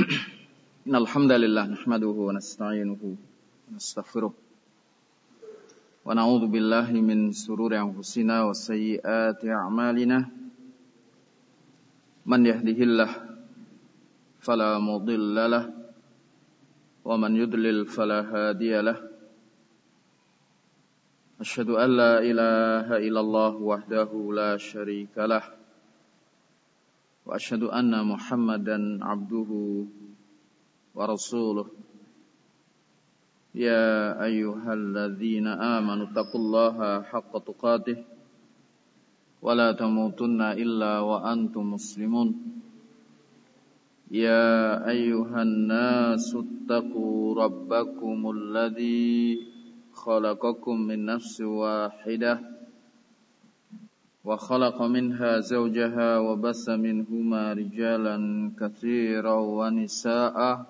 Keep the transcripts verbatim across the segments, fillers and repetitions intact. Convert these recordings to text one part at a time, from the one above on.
Innal hamdalillah nahmaduhu wa nasta'inuhu wa nastaghfiruh wa na'udzu billahi min shururi anfusina wa sayyiati a'malina. Man yahdihillahu fala mudilla lahu wa man yudlil fala hadiya lahu. Asyhadu an la ilaha illallah wahdahu la syarika lah wa asyhadu anna Muhammadan abduhu wa rasuluh. Ya ayyuhalladzina amanu taqullaha haqqa tuqatih wa la tamutunna illa wa antum muslimun. Ya ayyuhan nasu taqu rabbakumul ladzi khalaqakum min nafsin wahidah wa khalaqa minha zawjaha wa bassa minhuma rijalan katsiran wa nisaa'a.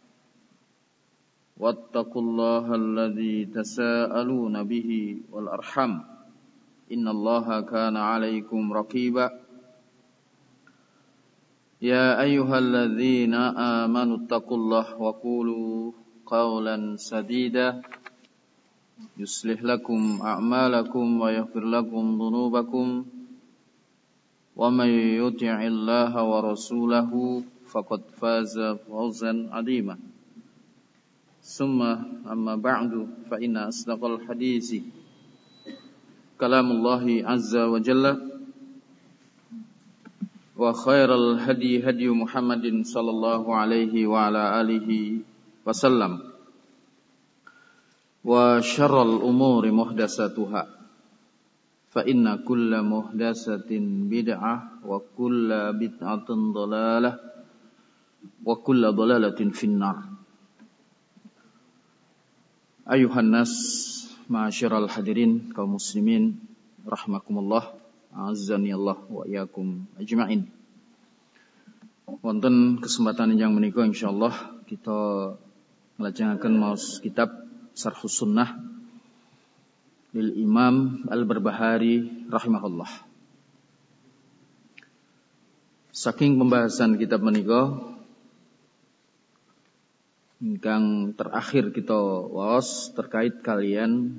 Wattaqullaha alladzi tasaaluna bihi wal arham innallaha kana 'alaikum raqiba. Ya ayyuhalladzina amanu taqullaha wa qulu qawlan sadida yuslih lakum a'malakum wa yaghfir lakum dhunubakum wa may yuti'illaha wa rasulahu faqad faza fawzan 'azima. Summa amma ba'du fa inna asdaqal hadisi kalamullahi azza wa jalla wa khairal hadi hadi Muhammadin sallallahu alaihi wa ala alihi wasallam wa syarrul umuri muhdatsatuha fa inna kulla muhdatsatin bid'ah wa kulla bid'atin dhalalah wa kulla dhalalatin finnar. Ayuhan nas, ma'asyiral hadirin kaum muslimin rahimakumullah, azzani Allah wa iyyakum ajma'in. Wonten kesempatan yang menika insyaallah kita nglajengaken maos kitab Syarhus Sunnah lil Imam Al-Barbahari rahimahullah. Saking pembahasan kitab menika ingkang terakhir kita waos terkait kalian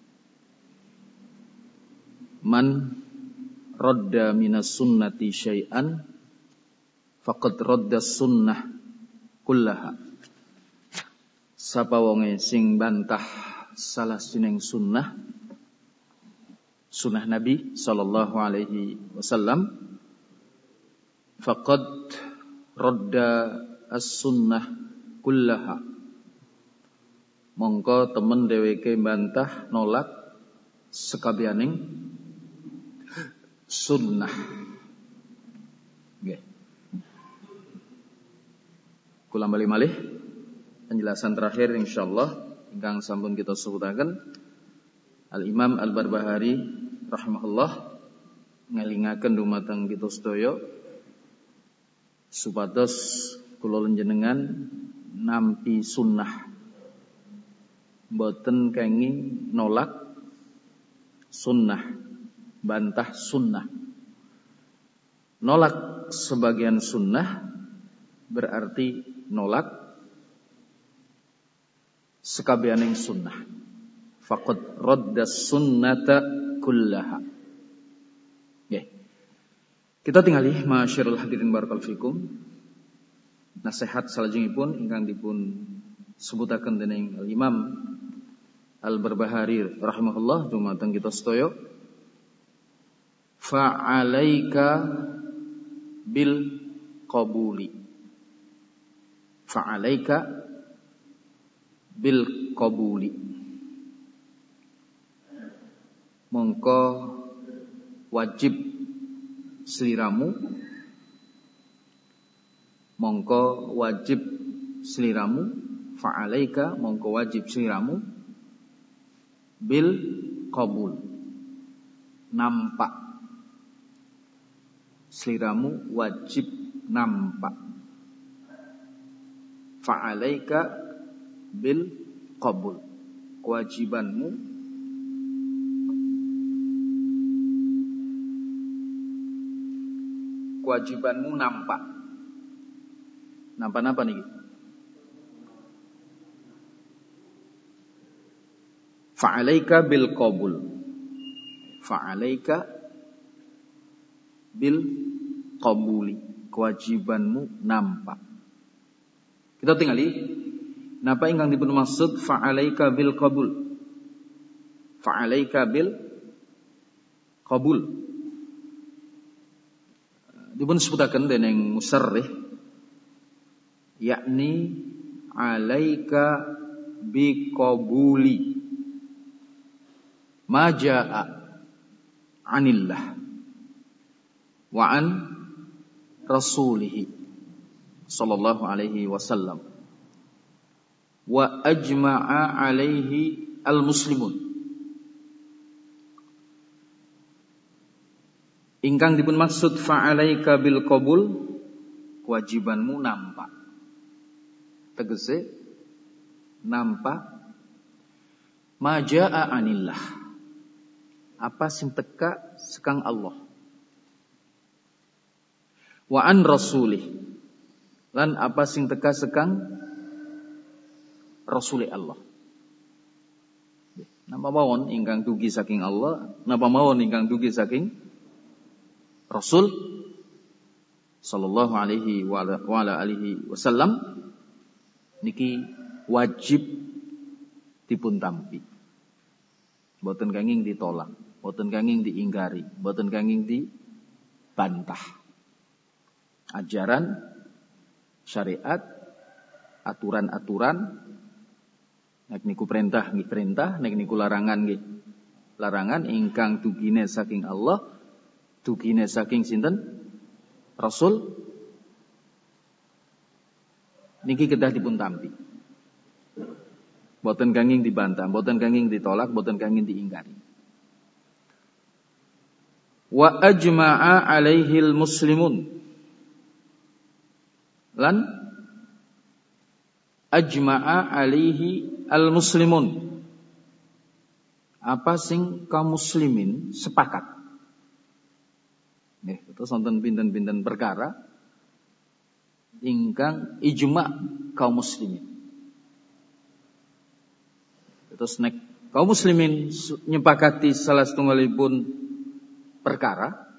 man radda minas sunnati syai'an faqad radda sunnah kullaha. Sapa wonge sing bantah salah sining sunnah sunnah Nabi sallallahu alaihi wasallam faqad radda as-sunnah kullaha, mongko temen dheweke bantah nolak sekabianing sunnah. Nggih. Kula bali malih penjelasan terakhir insyaallah ingkang sampun kita sebutaken Al-Imam Al-Barbahari rahimahullah ngelingaken dumateng kita sedaya supados kula lenjenengan nampi sunnah, mboten kenging nolak sunnah, bantah sunnah. Nolak sebagian sunnah berarti nolak sekabianing sunnah. Faqad radda sunnata kullaha. Nggih. Kita tingali masyarul hadirin barakallahu fikum. Nasihat salajengipun ingkang dipun sebutaken dening Imam Al-Barbahari rahimahullah dumateng kita sedaya. Fa'alaika bil qabuli. Fa'alaika bil qabuli. Mongko wajib sliramu mongko wajib sliramu fa'alaika mongko wajib sliramu bil qabul nampak sliramu wajib nampak fa'alaika bil qabul kewajibanmu kewajibanmu nampak Napa-napa niki? Fa'alaika bil qabul. Fa'alaika bil qabuli. Kewajibanmu nampak. Kita tingali. Napa ingkang dipun maksud fa'alaika bil qabul? Fa'alaika bil qabul. Dipun sebutaken dening musarrih yakni alaika bi qabuli ma jaa anillah wa an rasulih sallallahu alaihi wasallam wa ajma'a alaihi al-muslimun. Ingkang dipun maksud fa'alaika bil qabul, kewajibanmu nampak. Tegese nampak ma jaa anillah, apa sing teka sekang Allah, wa an rasulih, lan apa sing teka sekang Rasul Allah. Napa mawon ingkang dugi saking Allah, napa mawon ingkang dugi saking Rasul sallallahu alaihi wa ala alihi wasallam niki wajib dipun tampi. Mboten kenging ditolak, mboten kenging diingkari, mboten kenging dibantah. Ajaran syariat, aturan-aturan, nek niku perintah nggih perintah, nek niku larangan nggih larangan ingkang dugine saking Allah, dugine saking sinten? Rasul. Niki kedah dipun tampi. Mboten kenging dibantah, mboten kenging ditolak, mboten kenging diingkari. Wa ajma'a alaihil muslimun. Lan ajma'a alaihi al-muslimun. Apa sing kaum muslimin sepakat. Nggih, terus wonten pinten-pinten perkara ingkang ijma' kaum muslimin. Terus nek kaum muslimin nyepakati salah setunggalipun perkara,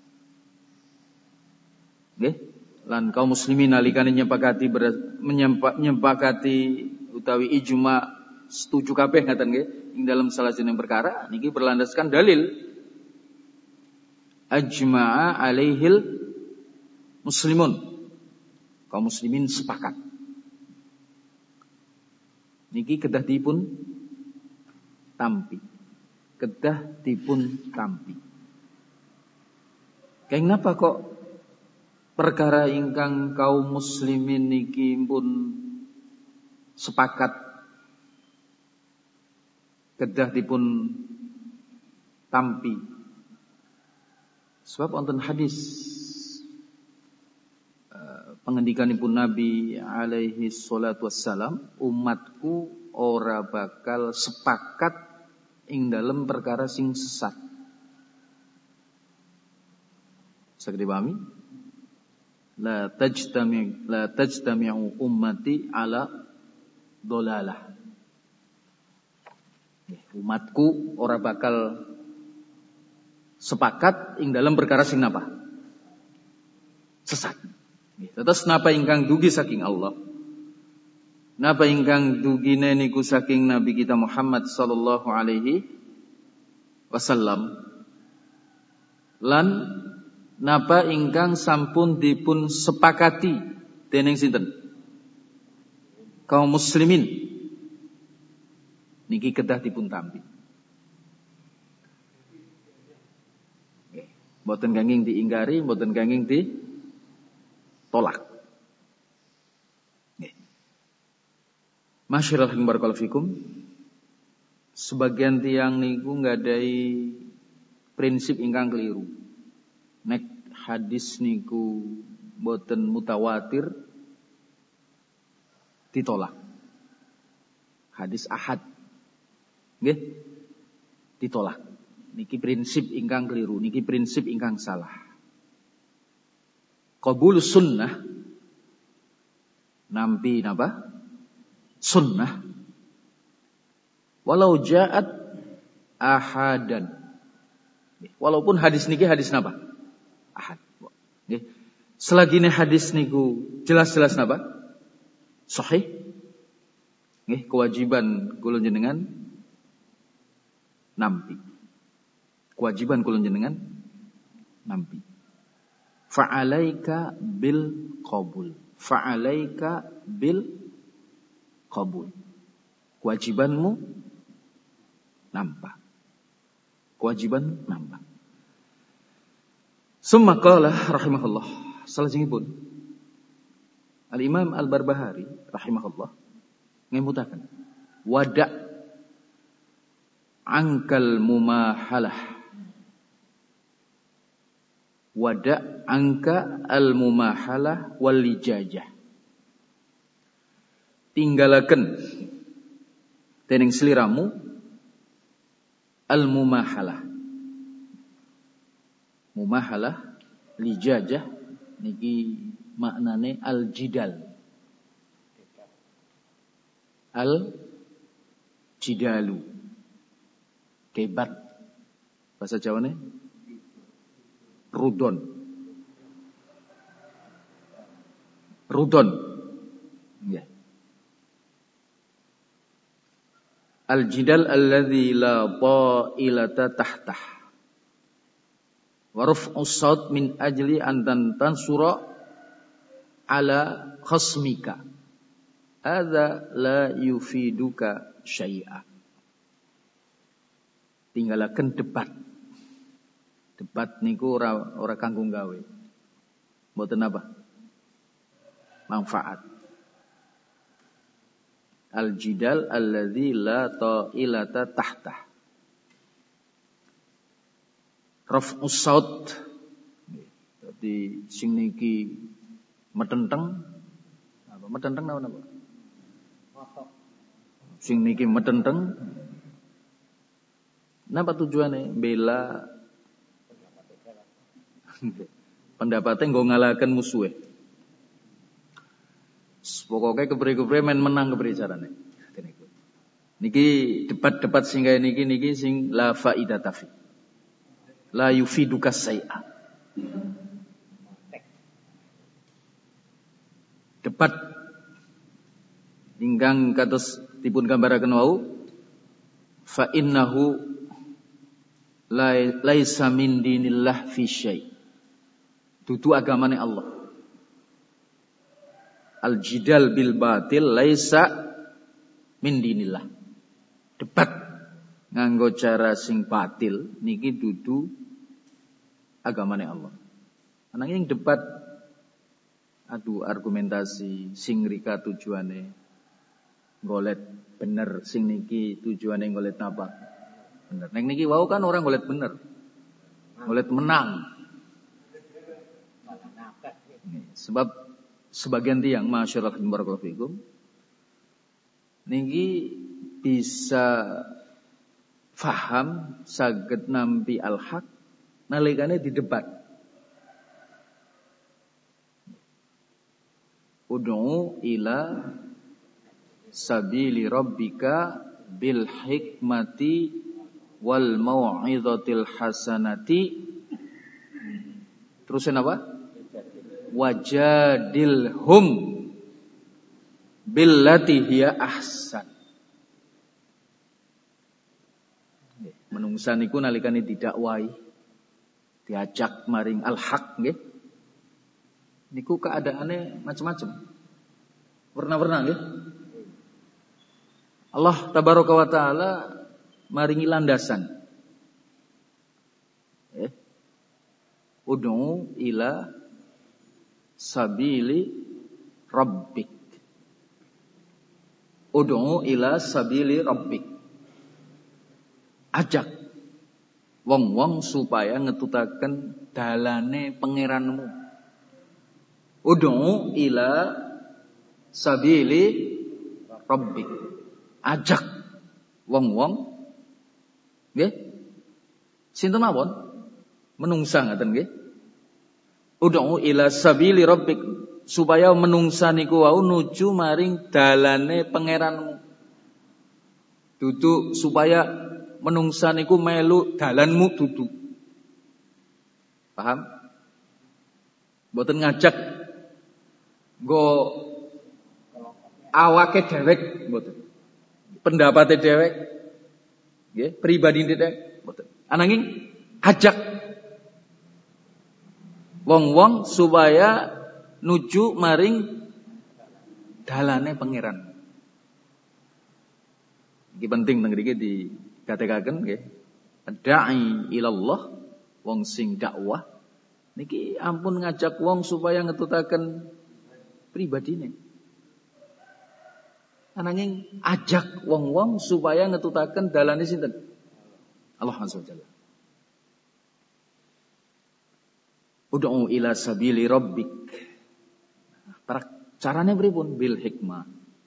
nggih, lan kaum muslimin nalikane nyepakati nyepakati utawi ijma setuju kabeh ngaten nggih ing dalam salah jeneng perkara niki berlandaskan dalil ajma'a alaihil muslimun, kaum muslimin sepakat niki kedah dipun tampi, kedah dipun tampi. Kenapa kok perkara ingkang kaum muslimin niki pun sepakat kedah dipun tampi? Sebab wonten hadis uh, pengendikanipun Nabi alaihi salatu wassalam, umatku ora bakal sepakat ing dalam perkara sing sesat. Saged dipahami? La tajtami la tajtami'u ummati ala dolalah. Umatku ora bakal sepakat ing dalam perkara sing napa? Sesat. Terus napa ingkang dugi saking Allah? Napa ingkang dugine niku saking Nabi kita Muhammad sallallahu alaihi wasallam? Lan napa ingkang sampun dipun sepakati dening sinten? Kaum muslimin. Niki kedah dipun tampi. Mboten kenging diingkari, mboten kenging ditolak. Nggih. Masyaallah barakallahu fikum. Sebagian tiyang niku nggadahi prinsip ingkang keliru. Nek hadis niku mboten mutawatir ditolak. Hadis ahad nggih ditolak. Niki prinsip ingkang keliru, niki prinsip ingkang salah. Qabul sunnah nampi napa? Sunnah. Walau ja'at ahadan. Walaupun hadis niki hadis napa? Ahad. Nggih. Selagi hadis niku jelas-jelas napa? Sahih. Nggih, kewajiban kula jenengan nampi. Kewajiban kula jenengan nampi. Fa'alaika bil qabul. Fa'alaika bil qabul. Kewajibanmu nampak. Kewajiban nampak. Summa qala rahimahullah. Salajengipun Al-Imam Al-Barbahari rahimahullah ngemutaken wada' angkal mumahalah. Wada' angka al-mumahalah wal lijajah. Tinggalaken dening sliramu al-mumahalah. Mumahalah lijajah niki maknane al-jidal. Al-jidalu. Kebat. Bahasa Jawane rudon. Rudon. Ya. Al-jidal alladzi la ta'ilata tahtah. Wa raf'u shaut min ajli an tansura ala khasmika. Hadza la yufiduka syai'a. Tinggalaken debat. Debat niku ora ora kanggo gawe. Mboten apa? Manfaat. Al-jidal alladzi la ta'ilata tahtah. Raf'us shaut. Dadi sing niki metenteng apa metenteng napa napa? Sing niki metenteng. Napa tujuane? Bela pendapatnya nggo ngalahaken musuhe. Pokoknya kebre-kebre men menang kebre carane. Niki debat-debat sing kaya niki niki sing la faidata fi. La yufiduka syai'a. Debat ingkang kados dipun gambaraken wau fa innahu laisa min dinillah fi syai'. Dudu agamane Allah. Al-jidal bil batil laisa min dinillah. Debat nganggo cara sing batil niki dudu agamane Allah. Ananging debat adu argumentasi sing rika tujuane golet bener, sing niki tujuane golet napa? Bener. Neng niki wau kan orang golet bener. Golet menang. Sebab sebagian tiang masyarakat barakallahu fikum niki bisa faham saged nampi al-haq nalikane di debat. Ud'u ila sabili rabbika bil hikmati wal mau'izatil hasanati. Terusin apa? Wajadilhum billati hiya ahsan. Menungsa niku nalikane didakwahi diajak maring al-haq nggih. Niku keadaane macam-macam. Warna-warna nggih. Allah tabaraka wa taala maringi landasan. Eh. Ud'u ila sabili rabbik. Ud'u ila sabili rabbik. Ajak wong-wong supaya ngetutaken dalane pangeranmu. Ud'u ila sabili rabbik. Ajak wong-wong nggih. Sinten mawon? Menungsa ngaten nggih. Ud'u ila sabili rabbik, supaya menungsa niku wau nuju maring dalane pangeranmu. Dudu supaya menungsa niku melu dalanmu dudu. Paham? Mboten ngajak nggo awake dhewek mboten. Pendapate dhewek nggih, pribadine dhewek mboten. Ananging ajak wong-wong supaya nuju maring dalane pangeran. Iki penting teng mriki digatekaken nggih. Da'i ilallah, wong sing dakwah niki ampun ngajak wong supaya ngetutaken pribadine. Ananging ajak wong-wong supaya ngetutaken dalane sinten? Allah Azza wa Jalla. Ud'u ila sabili rabbik. Carane pripun? Bil hikmah.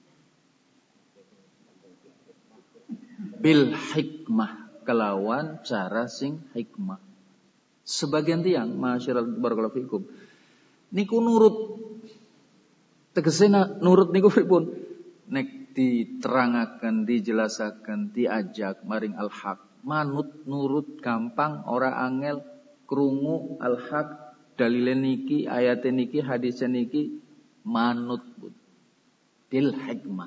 Bil hikmah, kelawan cara sing hikmah. Sebagian tiang masyaallah barakallahu fikum niku nurut, tegese nurut niku pripun? Nek diterangaken, dijelasaken, diajak maring al-haq, manut nurut gampang, ora angel, krungu al-haq, dalile niki, ayate niki, hadise niki, manut bil hikmah.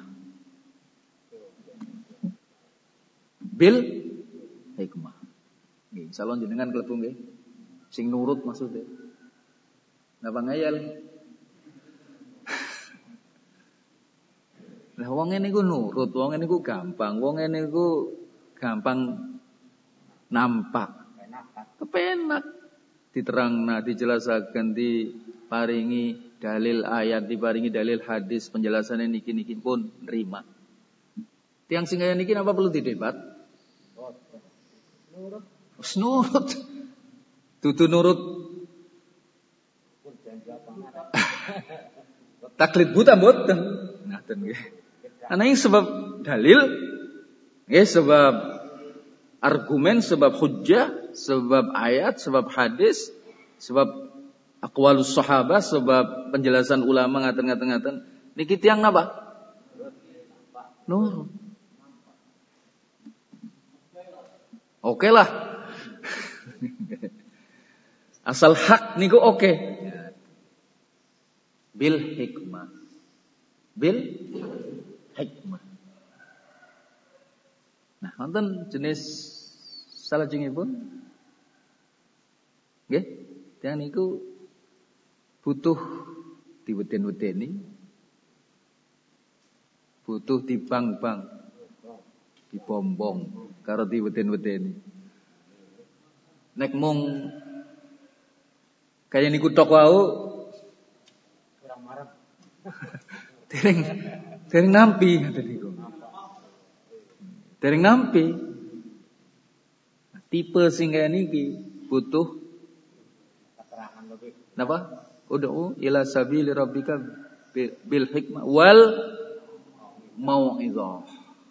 Bil hikmah. Nggih, insyaallah jenengan klebu nggih. Sing nurut maksudnya. Napa ngayal? Lah wong ngene iku nurut, wong ngene iku gampang, wong ngene iku gampang nampak. Kepenak. Diterangna, dijelasaken, diparingi dalil ayat, diparingi dalil hadis, penjelasannya niki-niki pun nerima. Tiang sing kaya niki napa perlu didebat? Nurut. Wis nurut. Dudu nurut. Taklid buta mboten. Ngaten nggih. Ananging sebab dalil, nggih sebab argumen, sebab hujjah, sebab ayat, sebab hadis, sebab aqwalus sahabah, sebab penjelasan ulama ngaten-ngaten-ngaten. Niki tiyang napa? Nurut. Oke lah. Asal hak niku oke. Bil hikmah. Bil hikmah. Nah, wonten jenis salajengipun nggih, tiyang niku butuh diweden-wedeni, butuh dibang-bang, dibombong karo diweden-wedeni. Nek mung kaya niku tok wau kurang marem. Dereng dereng nampi ngoten niku. Dereng nampi. Tipe sing kaya niki butuh keterangan lebih. Napa? Ud'u ila sabili rabbika bil hikmah wal mau'izah.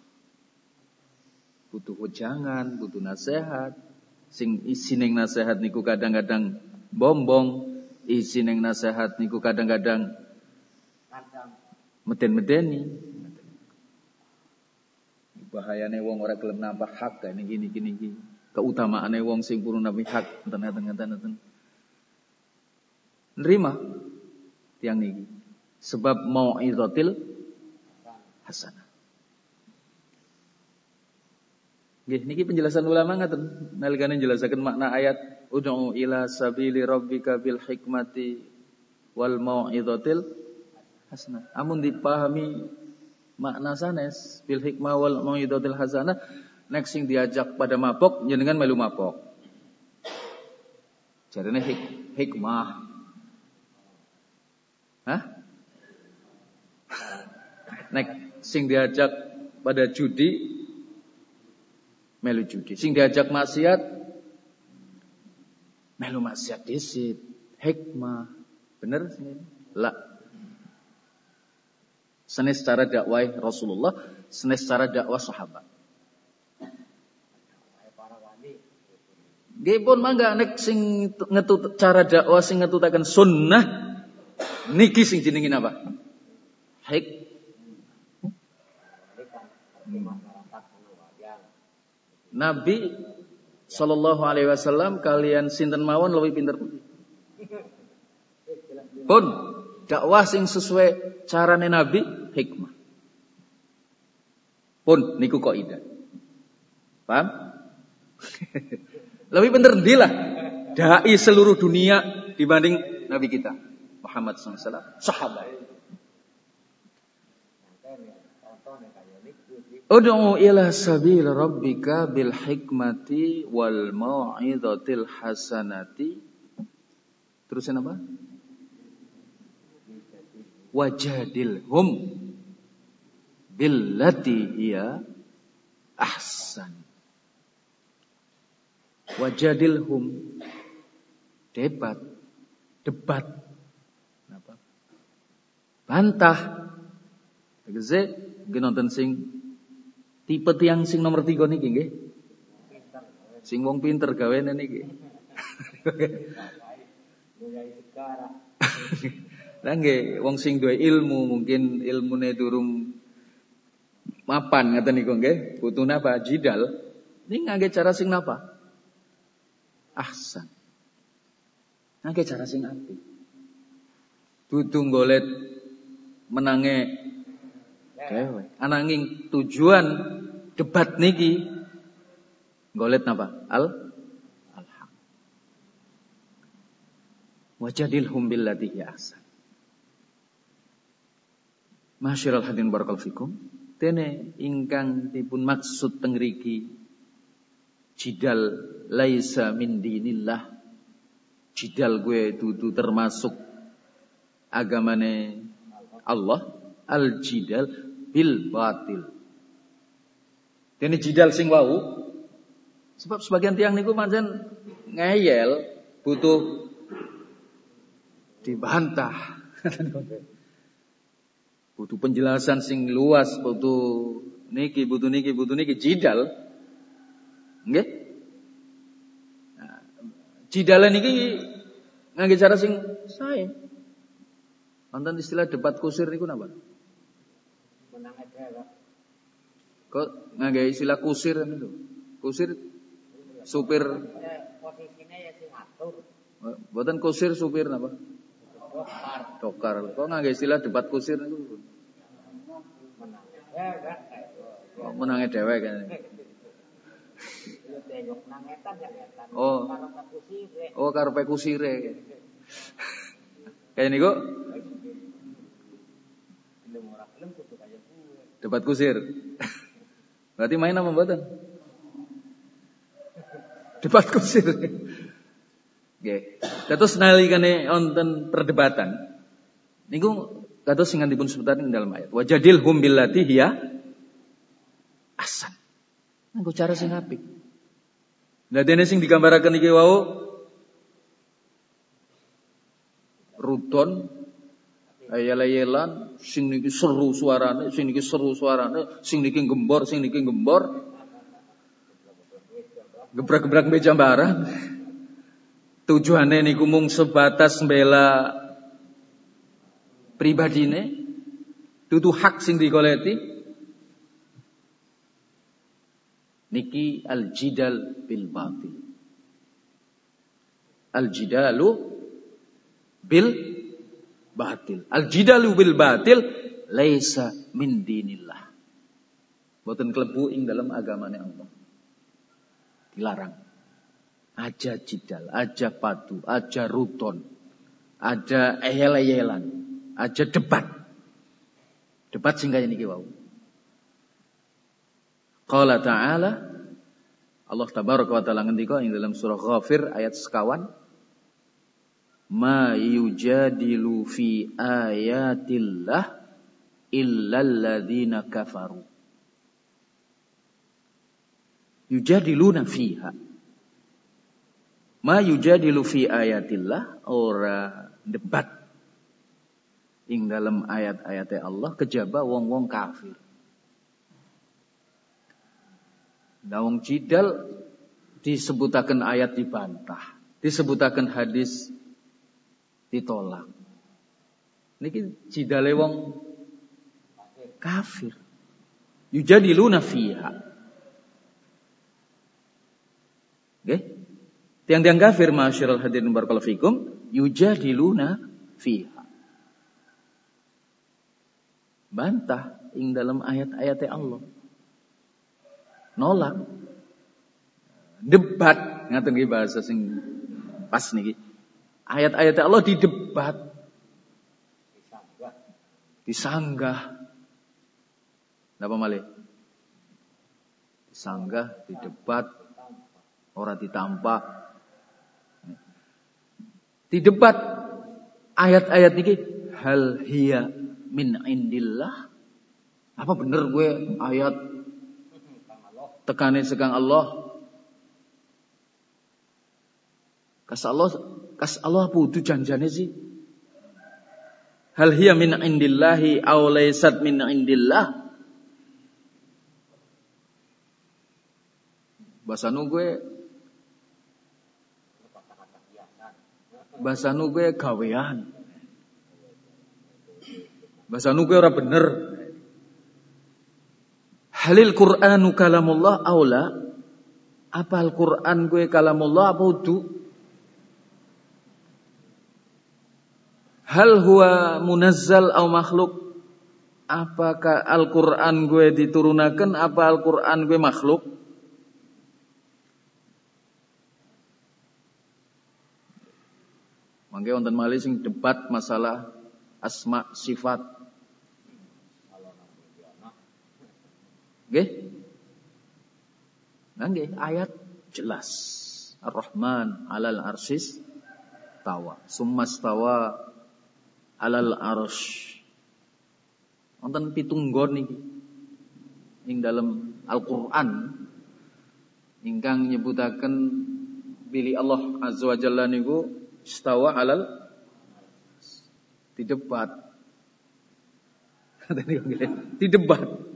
Butuh wejangan, butuh nasihat. Sing isi ning nasihat niku kadang-kadang bombong, isi ning nasihat niku kadang-kadang meden-medeni. Bahayane wong ora gelem nampa hak kaya niki niki niki. Keutamaane wong sing purun nampi hak enten-enten. Nerima tiang niki sebab mau'izatil hasanah. Nggih niki penjelasan ulama ngaten nalikane njelasaken makna ayat ud'u ila sabili rabbika bil hikmati wal mau'izatil hasanah. Amun dipahami makna sanes bil hikmah wal mau'izatil hasanah, nek sing diajak pada mabok njenengan melu mabok. Jarene hik hikmah. Hah? Nek sing diajak pada judi melu judi. Sing diajak maksiat melu maksiat disit. Hikmah. Bener sini? La. Senes cara dakwah Rasulullah, senes cara dakwah sahabat. Nggih pun mangga nek sing ngetut cara dakwah sing ngetutaken sunnah Niki sing jenenge apa? Hik. Nabi sallallahu alaihi wasallam kalian sinten mawon luwih pinter putih. Pun dakwah sing sesuai carane Nabi hikmah. Pun niku kaidah. Paham? Lebih pinter ndilah dai seluruh dunia dibanding Nabi kita Muhammad sallallahu alaihi wasallam, sahabat. Ud'u ila sabil rabbika bil hikmati wal mau'izatil hasanati. Terusin apa? Wajadilhum billati hiya ahsan. Wajadilhum debat, debat. Apa? Bantah. Tegese nggih nonton sing tipe tiang sing nomor tiga niki nggih. Sing wong pinter gawene niki. Lah nggih, wong sing duwe ilmu mungkin ilmune durung mapan ngaten niku nggih. Butuh napa? Jidal. Ini ngangge cara sing napa? Ahsan. Ngangge cara sing apik. Dudu golet menange dewe. Ananging tujuan debat niki golet napa? Al alhaq. Wajadilhum billati hi ahsan. Masyiral hadirin barakallahu fikum. Dene ingkang dipun maksud teng mriki jidal laisa min dinillah. Jidal gue dudu termasuk agamane Allah. Al jidal bil batil. Dene jidal sing wau sebab sebagian tiang niku pancen ngeyel butuh dibantah. Butuh penjelasan sing luas, butuh niki, butuh niki, butuh niki jidal. Nggih? Nah, jidalan niki ngangge cara sing sae. Wonten istilah debat kusir niku napa? Menang dhewe. Kok ngangge istilah kusir niku? Kusir supir posisine ya sing ngatur. Mboten kusir supir napa? Dokar. Dokar. Kok ngangge istilah debat kusir niku? Oh, menange dhewe kan. Oh. Oh, karepe kusire. Kayak niku. Debat kusir. Berarti main apa mboten? Debat kusir. Nggih. Kados nalikane wonten perdebatan niku kados sing dipun sebutaken ing dalam ayat. Wajadilhum billati hiya ahsan. Nggo cara sing apik. Lah dene sing digambaraken iki wau ruton ayel-ayelan sing niki seru suarane, sing niki seru suarane, sing niki gembor, sing niki gembor. Gebrak-gebrak meja barang. Tujuane niku mung sebatas mbela pribadine, dudu hak sing digoleti. Niki al-jidal bil batil. Al-jidalu bil batil. Al-jidalu bil batil laisa min dinillah. Boten klebu ing dalam agamane Allah. Dilarang. Aja jidal, aja padu, aja ruton, aja ehel-ehelan, aja debat. Debat sing kaya niki wau. Qala ta'ala, Allah tabaraka wa ta'ala ngendika ing dalam surah Ghafir ayat sekawan, ma yujadilu fi ayatillah illal ladzina kafaru. Yujadiluna fiha. Ma yujadilu fi ayatillah, ora debat ing dalam ayat-ayat Allah kejaba wong-wong kafir. Wong jidal disebutaken ayat dibantah, disebutaken hadis ditolak. Niki jidale wong kafir. Yujadiluna fiha. Nggih. Tiang-tiang kafir masyarul hadirin barakallahu fikum yujadiluna fiha. Bantah ing dalam ayat-ayat Allah. Nolak. Debat, ngaten nggih bahasa sing pas niki. Ayat-ayat Allah didebat. Disanggah. Disanggah. Napa malih? Disanggah, didebat, ora ditampa. Didebat ayat-ayat niki hal hiya min indillah. Apa bener gue ayat tekane sekang Allah? Kas Allah, kas Allah putu janjane sih. Hal hiya min indillahi aw laysat min indillah. Bahasanu gue Bahasanu gue gawean. Bahasanu gue ora bener. Halil Qur'anu kalamullah aula? Apa Al-Qur'an gue kalamullah apa udu? Hal huwa munazzal au makhluk? Apakah Al-Qur'an gue diturunakan apa Al-Qur'an gue makhluk? Mangke wonten malih sing debat masalah asma sifat. Nggih? Nah nggih, ayat jelas. Ar-Rahman 'alal arsyis tawa. Summa stawa 'alal arsy. Wonten pitung nggon niki. Ing dalam Al-Qur'an ingkang nyebutaken bilih Allah Azza wa Jalla niku istawa 'alal didebat. Didebat.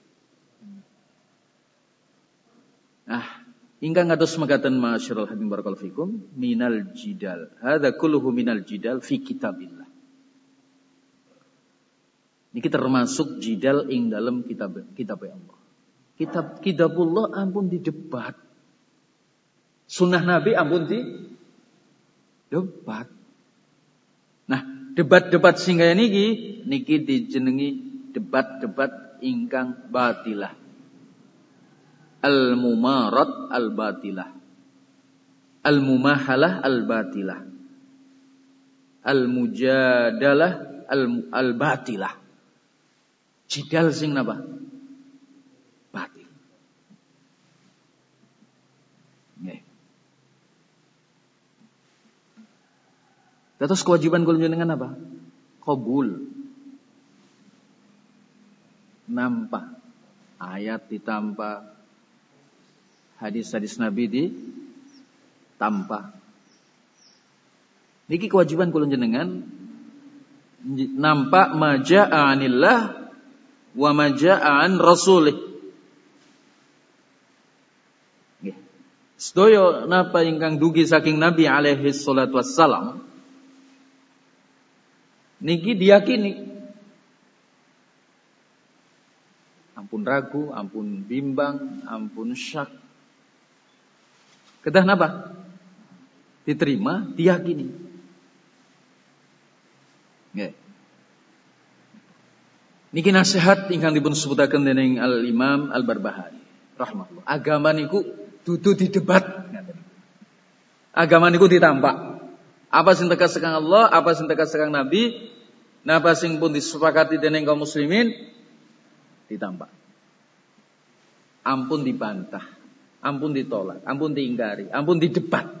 Nah, ingkang ngados mekaten masyarul hadirin barakallahu fikum minal jidal. Hadza kulluhu minal jidal fi kitabillah. Niki termasuk jidal ing dalam kitab kitab Allah. Kitab kitabullah ampun didebat. Sunnah Nabi ampun di debat. Nah, debat-debat sing kaya niki niki dijenengi debat-debat ingkang batilah. Al-mumarat al-batilah. Al-mumahalah al-batilah. Al-mujadalah al-batilah. Jidal sing napa? Batil. Nggih. Terus kewajiban kula jenengan apa? Qabul. Nampa ayat ditampa, hadis-hadis Nabi ditampa. Niki kewajiban kula jenengan nampak maja'a anillah wa maja'a an rasulih. Nggih. Sedaya napa ingkang dugi saking Nabi alaihi salatu wassalam niki diyakini. Ampun ragu, ampun bimbang, ampun syak. Kedah napa? Diterima, diyakini. Nggih. Niki nasihat ingkang dipun sebutaken dening Al-Imam Al-Barbahari rahimahullah. Agama niku dudu didebat. Agama niku ditampak. Apa sing tekas sekang Allah, apa sing tekas sekang Nabi, napa sing pun disepakati dening kaum muslimin ditampak. Ampun dibantah, ampun ditolak, ampun diingkari, ampun didebat.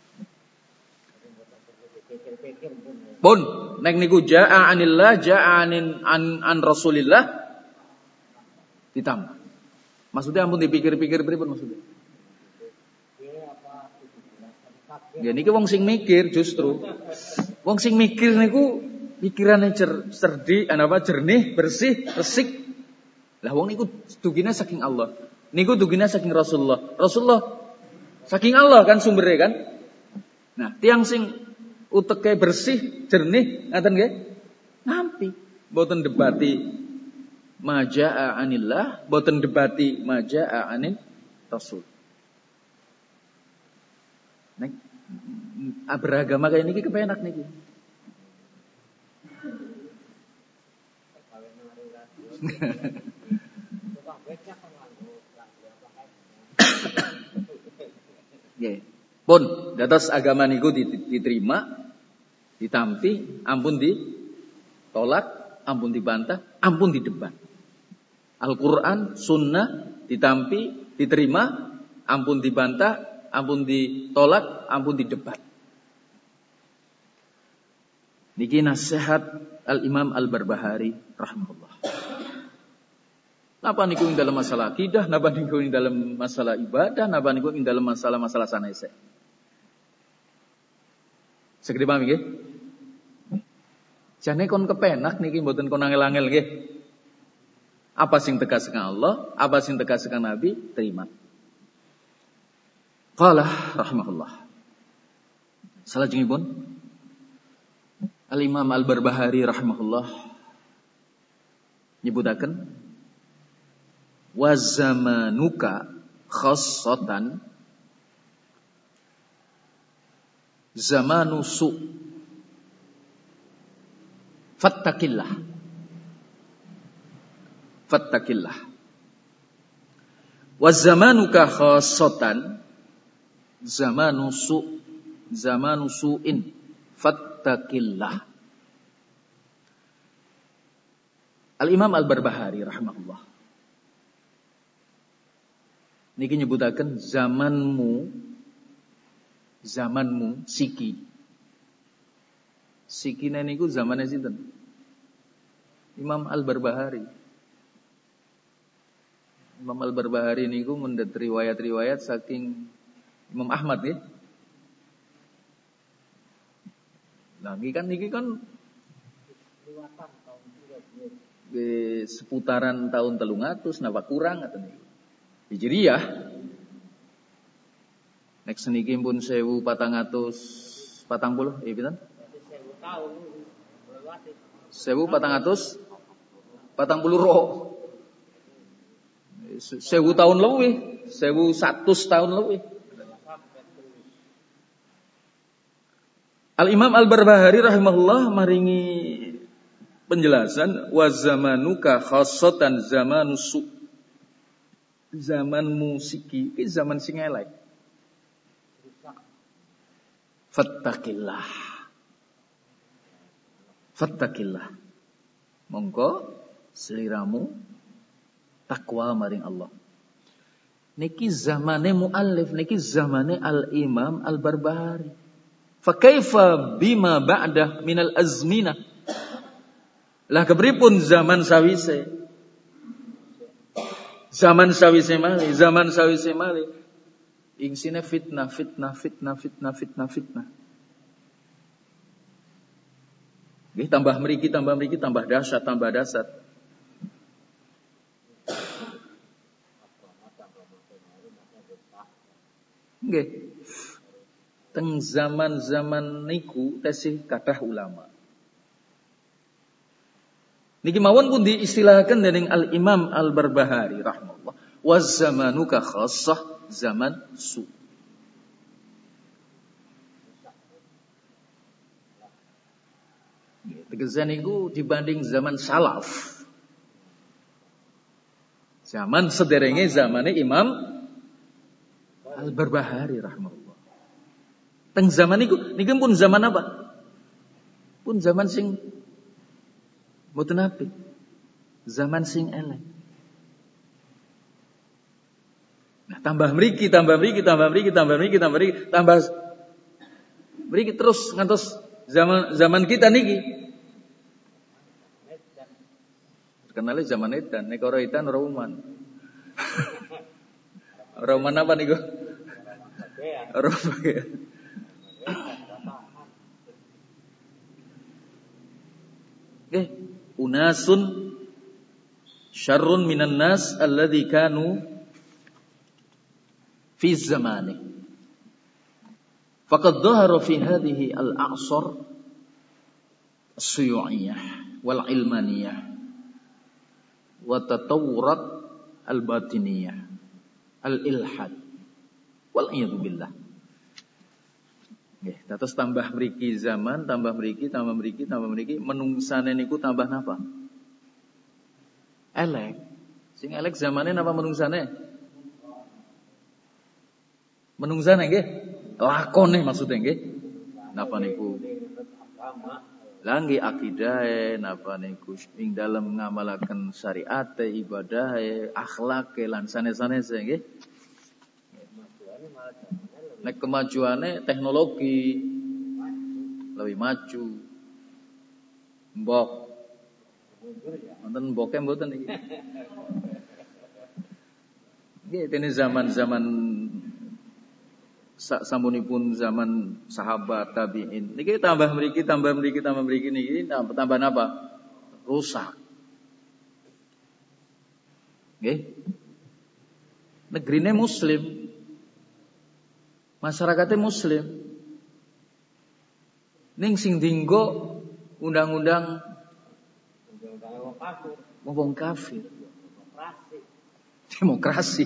Pun nek niku jaa anillah, jaa anin an, an Rasulillah ditambah. Maksudnya ampun dipikir-pikir pripun maksudnya? Ya niki wong sing mikir justru. Wong sing mikir niku pikirane cer, cerdik, apa jernih, bersih, resik. Lah wong niku dugine saking Allah. Niku dugine saking Rasulullah. Rasulullah saking Allah kan sumbernya kan. Nah, tiang sing uteke bersih, jernih, ngaten nggih? boten debati maja'a anillah, boten debati maja'a anil rasul. Nek beragama kayak niki kepenak niki. Nggih. Pun dados agama niku diterima, ditampi, ampun ditolak, ampun dibantah, ampun didebat. Al-Qur'an, sunnah ditampi, diterima, ampun dibantah, ampun ditolak, ampun didebat. Niki nasihat Al-Imam Al-Barbahari rahimahullah. Napa niku ing dalam masalah akidah, napa niku ing dalam masalah ibadah, napa niku ing dalam masalah-masalah sanese. Segede paham nggih? Jane kon kepenak niki mboten kon angel-angel nggih. Apa sing tegas saking Allah, apa sing tegas saking Nabi, terima. Qala rahimahullah. Salajengipun Al-Imam Al-Barbahari rahimahullah nyebutaken wa zamanuka khassatan zamanu su fattakillah fattakillah wa zamanuka khassatan zamanu su zamanu su'in fattakillah. Al-Imam Al-Barbahari rahimahullah niki nyebutaken zamanmu zamanmu siki sikine niku zamane sinten? Imam Al-Barbahari. Imam Al-Barbahari niku mendhet riwayat-riwayat saking Imam Ahmad ya. Lagi kan niki kan di seputaran tahun telung atus napa kurang atau niku. Hijriyah. Nek seniki pun sewu patang atus patang puluh, iya pinten? Sewu patang atus patang puluh roh. Sewu tahun lebih, sewu satus tahun lebih. Al-Imam Al-Barbahari rahimahullah maringi penjelasan wa zamanuka khassatan zamanu su. Zaman musiki, iki zaman sing elek. Fattakillah. Fattakillah. Monggo seliramu takwa maring Allah. Niki zamane muallif, niki zamane Al-Imam Al-Barbahari. Fa kaifa bima ba'da minal azminah. Lah kepripun zaman sawise? Zaman sawise malih, zaman sawise malih. Ingsine fitnah, fitnah, fitnah, fitnah, fitnah, fitnah. Nggih tambah mriki, tambah mriki, tambah dahsyat, tambah dahsyat. Nggih. Teng zaman-zaman niku tesih kathah ulama. Niki mawon pun diistilahkan dening Al-Imam Al-Barbahari rahimahullah. Wa zamanuka khassah zaman su. Tegesan niku dibanding zaman salaf. Zaman sederenge zamane Imam Al-Barbahari rahimahullah. Teng zaman niku niki pun zaman apa? Pun zaman sing mboten apik. Zaman sing elek. Nah, tambah mriki, tambah mriki, tambah mriki, tambah mriki, tambah mriki, tambah mriki terus ngantos zaman zaman kita niki. Terkenal zaman edan, nek ora edan ora uman. Ora uman apa niku? Ora bagian. Eh, unasun syarrun minan nas alladzi kanu fi zamani. Faqad dhahara fi hadhihi al-a'sar as-suyu'iyah. wal ilmaniyah wa tatawurat al batiniyah al ilhad wal iyadu billah. Nggih, terus tambah mriki zaman, tambah mriki, tambah mriki, tambah mriki, menungsane niku tambah napa? Elek. Sing elek zamane napa menungsane? Menungsane nggih. Lakone maksudnya nggih. Napa niku? Lah nggih akidahe, napa niku ing dalem ngamalaken syariate, ibadahe, akhlake lan sanes-sanese nggih. Nek kemajuane teknologi lebih maju. Mbok. Wonten mboke mboten iki. Nggih dene zaman-zaman sasampunipun zaman sahabat tabi'in. Niki tambah mriki, tambah mriki, tambah mriki niki tambah napa? Rusak. Nggih. Negrine muslim. Masyarakatnya muslim. Ning sing dinggo undang-undang wong kafir. Demokrasi.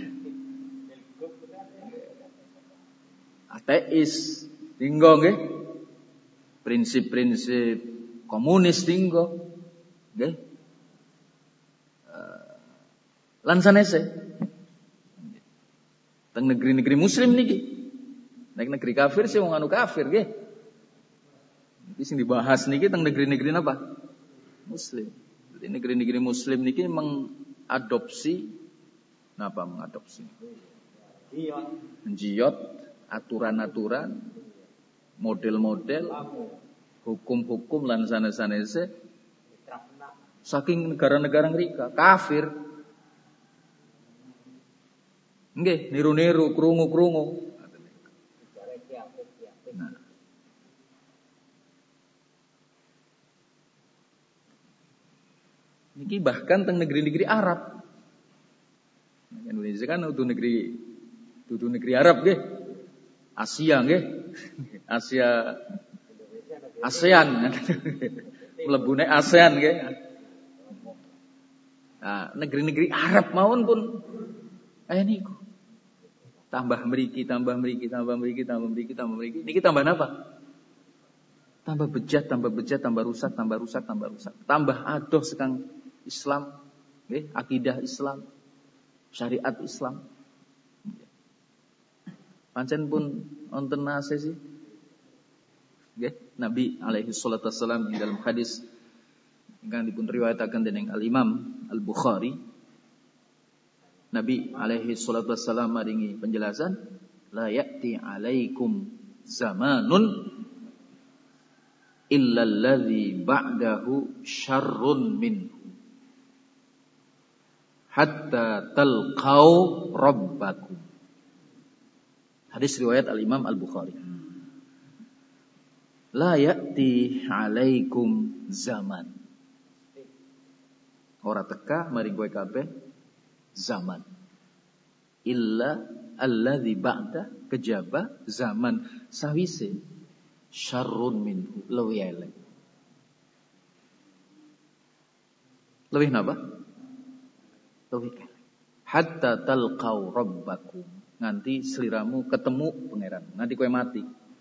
Ateis dinggo nggih. Prinsip-prinsip komunis dinggo. Nggih. Uh, lan sanese. Teng negeri-negeri muslim niki. Nek negeri kafir sih wong anu kafir nggih. Iki sing dibahas niki teng negeri-negeri napa? Muslim. Jadi negeri-negeri muslim niki mengadopsi napa mengadopsi? Menjiot aturan-aturan, model-model, hukum-hukum lan sanes-sanese saking negara-negara ngrika kafir. Nggih, niru-niru, krungu-krungu. Nah. Niki bahkan teng negeri-negeri Arab. Indonesia kan udah negeri dudu negeri Arab nggih. Asia nggih. Asia ASEAN. Mlebune ASEAN nggih. Nah, negeri-negeri Arab mawon pun kaya niku. Tambah mriki, tambah mriki, tambah mriki, tambah mriki, tambah mriki. Niki tambah napa? Tambah bejat, tambah bejat, tambah rusak, tambah rusak, tambah rusak. Tambah adoh sekang Islam, nggih, akidah Islam, syariat Islam. Pancen pun wonten nase sih. Nggih, Nabi alaihi salatu wassalam ing dalam hadis ingkang dipun riwayataken dening Al-Imam Al-Bukhari, Nabi alaihi salatu wassalam maringi penjelasan, la ya'ti alaikum zamanun illa alladhi ba'dahu syarrun minhu hatta talqau rabbakum. Hadis riwayat Al-Imam Al-Bukhari. La ya'ti alaikum zaman. Ora teka maring kowe kabeh zaman. Illa alladzi ba'da kejaba zaman sawise syarrun minhu luwih elek. Luwih napa? Luwih elek. Hatta talqau rabbakum. Nganti sliramu ketemu pangeran. Nganti kowe mati.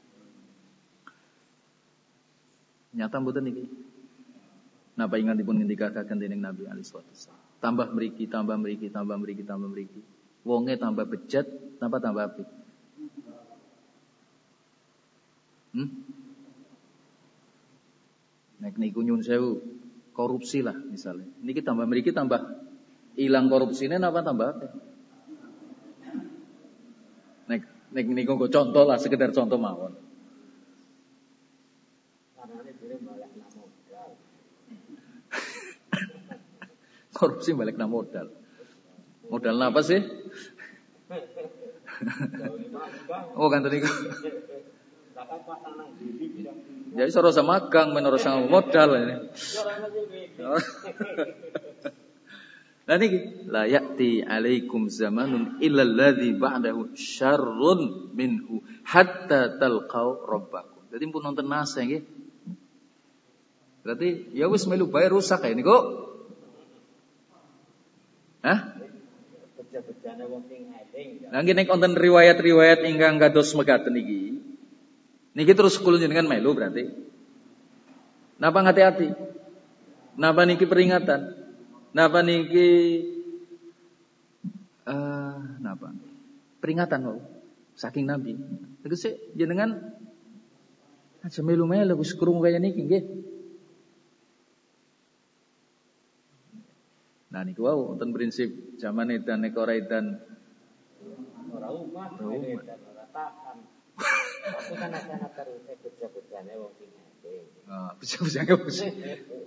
Nyata mboten iki. Napa ingat dipun ngendikaken dening Nabi alaihi wasallam. Tambah mriki, tambah mriki, tambah mriki, tambah mriki. Wonge tambah bejat, tambah tambah apik. Hmm? Nek niku nyun sewu korupsi lah misalnya. Niki tambah mriki tambah ilang korupsine napa tambah apik. Nek nek niku kok contoh lah, sekedar contoh mawon. Korupsi balik na modal. Modal apa sih? Oh kan tadi. Jadi soro sama gang menurut sama modal ini. Nah niki la ya'ti alaikum zamanun illa alladzi ba'dahu syarrun minhu hatta talqau rabbakum. Jadi pun nonton nase nggih. Berarti ya wis melu bae rusak kae niku. Hah? Beja-bejane wong sing eling. Lah nggih nek wonten riwayat-riwayat ingkang kados mekaten niki. Niki terus kula jenengan melu berarti. Napa ngati-ati? Napa niki peringatan? Napa niki eh uh, napa? Peringatan kok saking Nabi. Tegese jenengan aja melu-melu wis krungu kaya niki nggih. Nah niku wau wonten prinsip zaman edan nek ora edan ora umat, edan ora tahan. Aku kan ana terus beja-bejane wong sing eling. Ah, beja-bejane wong sing.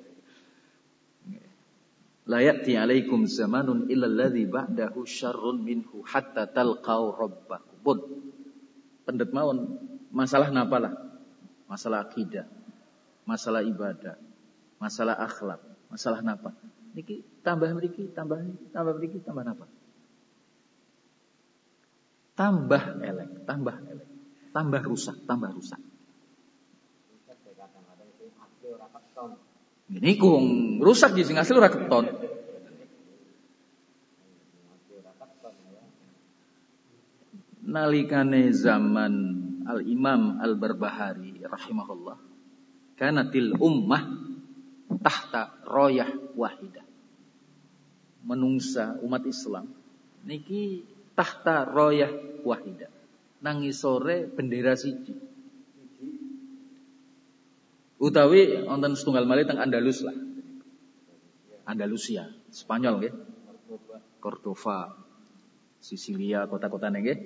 La ya'ti 'alaikum zamanun illa alladhi ba'dahu syarrun minhu hatta talqau rabbakum. Pendet mawon masalah napa lah? Masalah akidah, masalah ibadah, masalah akhlak, masalah napa? Niki tambah mriki, tambah niki, tambah mriki, tambah napa? Tambah elek, tambah elek, tambah rusak, tambah rusak. Ini ku rusak di sing asli ora keton. Nalikane zaman Al-Imam Al-Barbahari rahimahullah, kanatil ummah tahta royah wahidah. Menungsa umat Islam niki tahta royah wahidah. Nang isore bendera siji. Utawi wonten setunggal malih teng Andalus lah. Andalusia, Spanyol nggih. Cordova, Sisilia, kota-kotane nggih.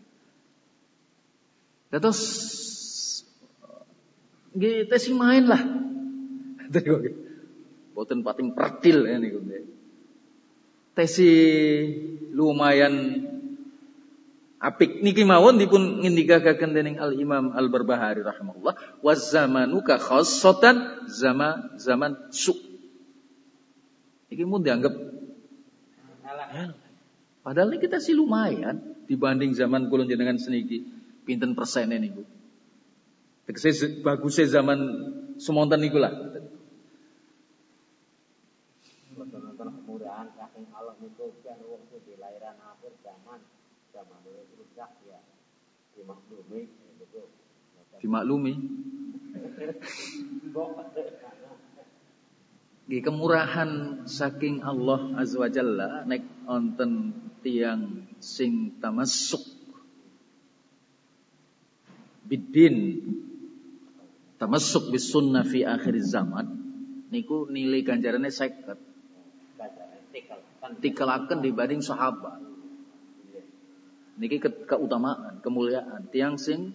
Terus nggih tesi main lah. Boten pating pertil ya niku nggih. Tesi lumayan apik niki mawon dipun ngendikaken dening Al Imam Al Barbahari rahimahullah, wa zamanu ka khassatan zaman zaman su. Iki mun dianggap ya. Padahal ini kita sih lumayan dibanding zaman kula jenengan seniki. Pinten persene niku. Tegese bagusé zaman semonten niku lah. Nonton kemurahan saking Allah niku kan wong sing dilairan akhir zaman. Zaman dulu rusak ya dimaklumi itu dimaklumi nggih kemurahan saking Allah azza wa jalla nek wonten tiyang sing tamassuk bidin tamassuk bis sunnah fi akhir zaman niku nilai ganjarane seket tikalaken dibanding sahabat. Niki ke- keutamaan, kemuliaan. Tiang sing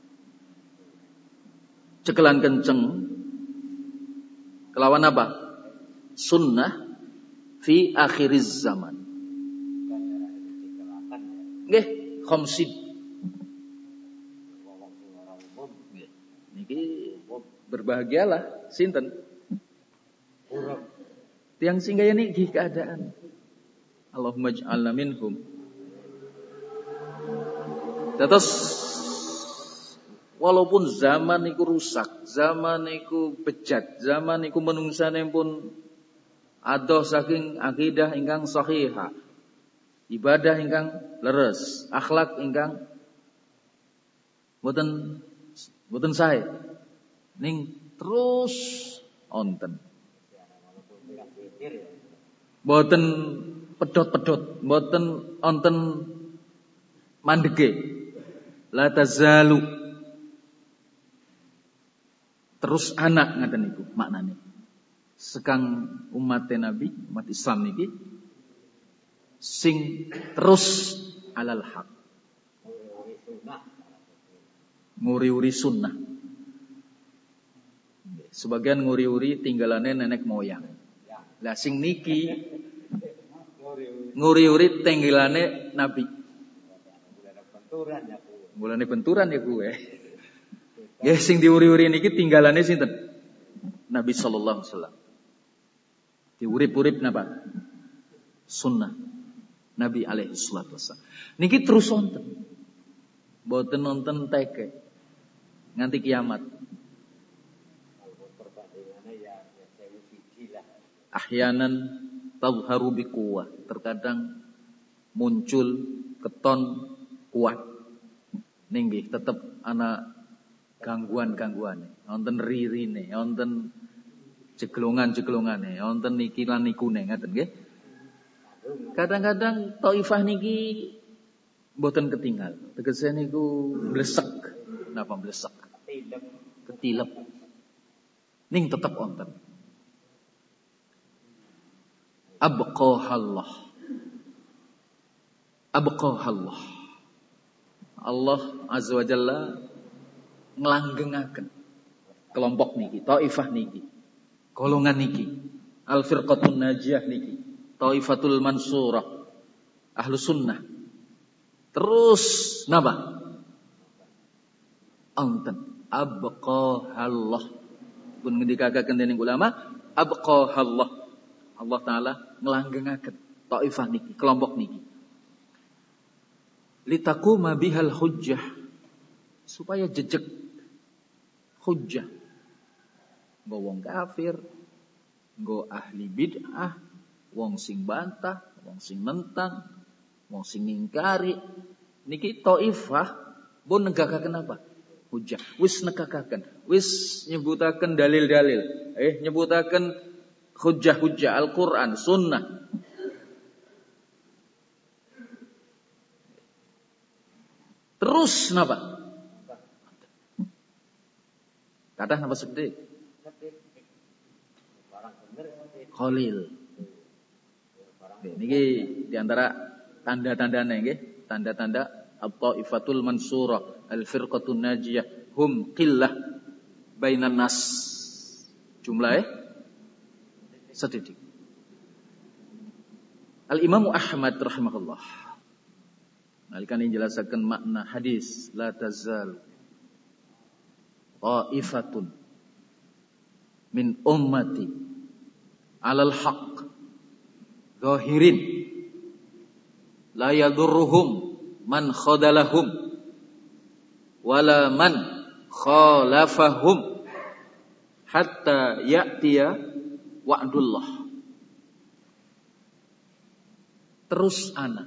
cekelan kenceng kelawan apa? Sunnah fi akhiriz zaman. Nggih, khamsid. Niki berbahagialah sinten? Tiang sing kaya niki keadaan. Allahumma ij'alna minhum. Terus walaupun zaman niku rusak, zaman niku bejat, zaman niku menungsane pun adoh saking akidah ingkang sahihah, ibadah ingkang leres, akhlak ingkang boten boten sae. Ning terus onten. Boten pedot-pedot, boten onten mandege. La tazalu terus anak ngaten niku maknane. Sekang umat Nabi, umat Islam niki sing terus alal haq. Nguri-uri sunnah. Sebagian nguri-uri tinggalane nenek moyang. Lah sing niki nguri-uri tinggalane Nabi. Mulane benturan ya gue. Ya sing diuri-uri niki tinggalane sinten? Nabi sallallahu alaihi wasallam. Diurip-urip napa? Sunnah Nabi alaihi salatu wasallam. Niki terus wonten. Mboten nonton teke nganti kiamat. ahyanan tadhharu biquwwah, terkadang muncul keton kuat. Ning nggih tetep ana gangguan-gangguane, wonten ririne, wonten jeglongan-jeglongane, wonten niki lan nikune ngaten nggih. Kadang-kadang Thaifah niki mboten ketinggal. Tegese niku blesek. Napa blesek? Ketilep. Ning tetep wonten. Abqahallah. Abqahallah. Allah Azza wa Jalla nglanggengaken kelompok niki, Thaifah niki, golongan niki, al-firqatun najiyah niki, Thaifatul mansurah, ahlu sunnah. Terus napa? Anten abqahallah. Pun ngendikaken dening ulama, abqahallah. Allah taala nglanggengaken Thaifah niki, kelompok niki. Litaquma bihal hujjah, supaya jejeg hujjah. Nggo wong kafir, nggo ahli bid'ah, wong sing bantah, wong sing nentang, wong sing ngingkari. Niki Thaifah pun negakaken apa? Hujjah. Wis negakaken, wis nyebutaken dalil-dalil, eh nyebutaken hujjah-hujjah Al-Qur'an, sunnah. Terus napa? Kathah napa sedih? Khalil. Niki diantara tanda-tandane nggih, tanda-tanda at-Thaifatul mansurah, al-firqatun najiyah, hum qillah bainan nas. Jumlahe sedikit. Al-Imam Ahmad rahimahullah nalikane njelasaken makna hadis la tazal Thaifatun min ummati alal haqq zahirin la yadurruhum man khadalahum wala man khalafahum hatta ya'tiya wa'dullah. Terus ana.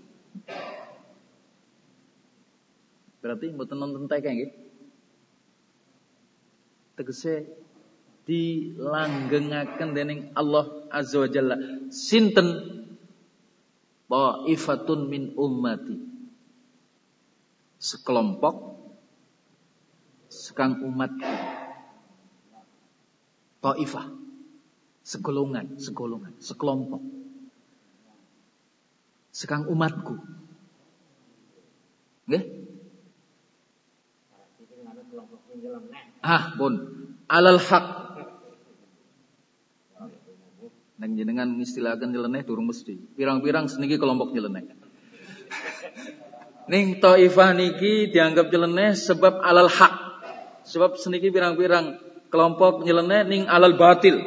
Berarti mboten nonton teke nggih. Tegese dilanggengaken dening Allah Azza wa Jalla. Sinten? Thaifatun min ummati. Sekelompok sekang umatku. Thaifah. Segolongan, segolongan, sekelompok. Sekang umatku. Nggih? Ah, pun alal haq. Nang jenengan ngistilahkeun nyeleneh durung mesti. Pirang-pirang seniki kelompok nyeleneh. Ning Thaifah niki dianggap nyeleneh sebab alal haq. Sebab seniki pirang-pirang kelompok nyeleneh ning alal batil.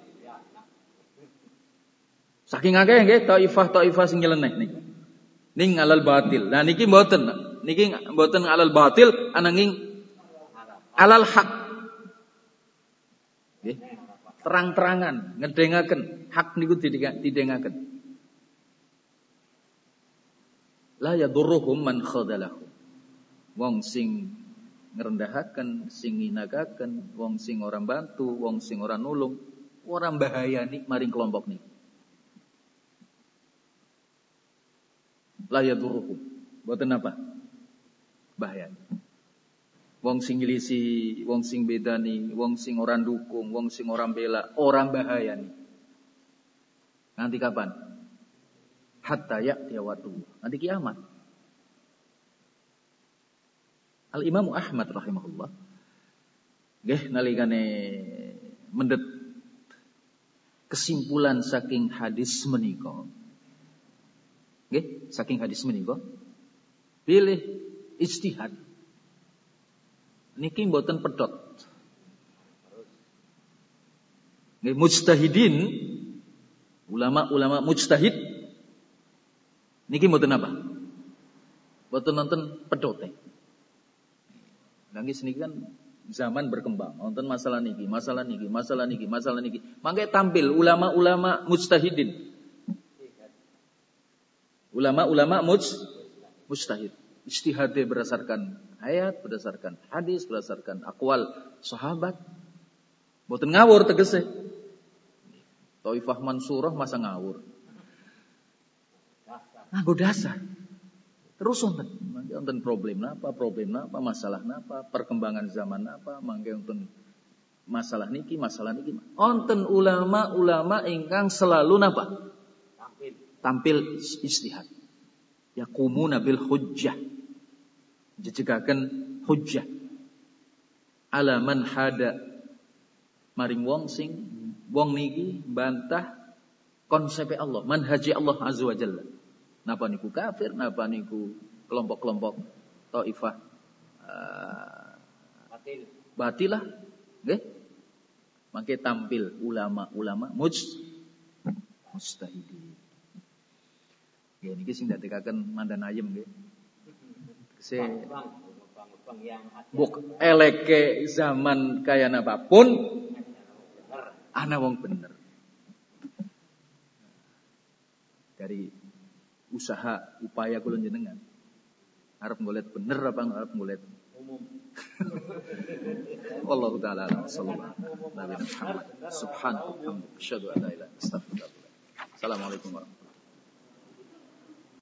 Saking akeh nggih Thaifah-Thaifah sing nyeleneh niki. Ning alal batil. Lah niki mboten. Niki mboten alal batil ananging alal haq. Nggih. Terang-terangan ngedengaken hak niku didengaken. La yadurruhum man khadalahum. Wong sing ngrendahaken, sing nginagaken, wong sing ora bantu, wong sing ora nulung, ora mbahayani maring kelompok niki. La yadurruhum. Boten apa? Bahayani. Wong sing nyelisi, wong sing bedani, wong sing ora ndukung, wong sing ora bela, ora bahayani. Nanti kapan? Hatta ya'ti wa'du. Nanti kiamat. Al-Imam Ahmad rahimahullah nggih nalikane mendhet kesimpulan saking hadis menika. Nggih, saking hadis menika pilih ijtihad. Niki mboten pedhot. Nggih mujtahidin, ulama-ulama mujtahid niki mboten apa? Mboten nonton pedhote. Lah nggih seniki kan zaman berkembang, wonten masalah niki, masalah niki, masalah niki, masalah niki. Mangke tampil ulama-ulama mujtahidin. Ulama-ulama muj, mujtahid. Ijtihadnya berdasarkan ayat, berdasarkan hadis, berdasarkan akwal sahabat. Mboten ngawur tegese. Thaifah Mansurah masa ngawur. Nganggo dasar. Terus wonten, mangke wonten problem napa, problem napa, masalah napa, perkembangan zaman napa, mangke wonten masalah niki, masalah niki. Wonten ulama-ulama ingkang selalu napa? Tampil. Tampil ijtihad. Yaqumuna bil hujjah. Jejegaken hujjah. Ala man hada maring wong sing wong niki bantah konsep Allah, manhaji Allah azza wa jalla. Napa niku kafir, napa niku kelompok-kelompok taifah uh, batil. Batilah, nggih. Mangke tampil ulama-ulama muj mujtahidin. Nggih niki sing dadekaken mandan ayem nggih. Se buk eleke zaman kaya apapun ana wong bener. Dari usaha upaya kula jenengan arep golek bener apa arep golek umum. Wallahu taala sallallahu alaihi wa sallam. Subhanallah. Asyhadu an la ilaha illallah. Assalamualaikum warahmatullahi wabarakatuh.